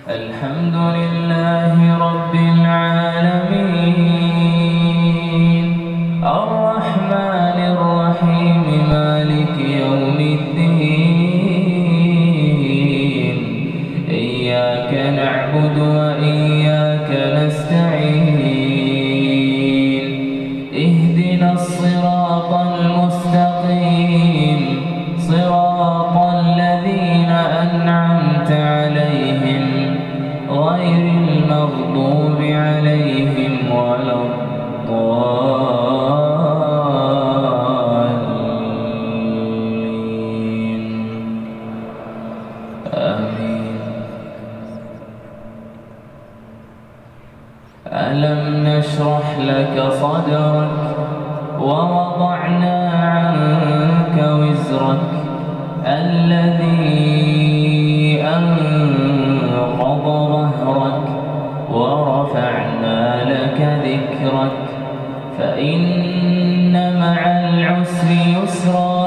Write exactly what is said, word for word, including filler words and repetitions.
الحمد لله رب العالمين الرحمن الرحيم مالك يوم الدين إياك نعبد وإياك نستعين اهدنا الصراط المستقيم صراط الذين أنعمت عليهم غير المغضوب عليهم ولا الضالين آمين. ألم نشرح لك صدرك ووضعنا عنك وزرك الذي أنقض ظهرك ورفعنا لك ذكرك فإن مع العسر يسرا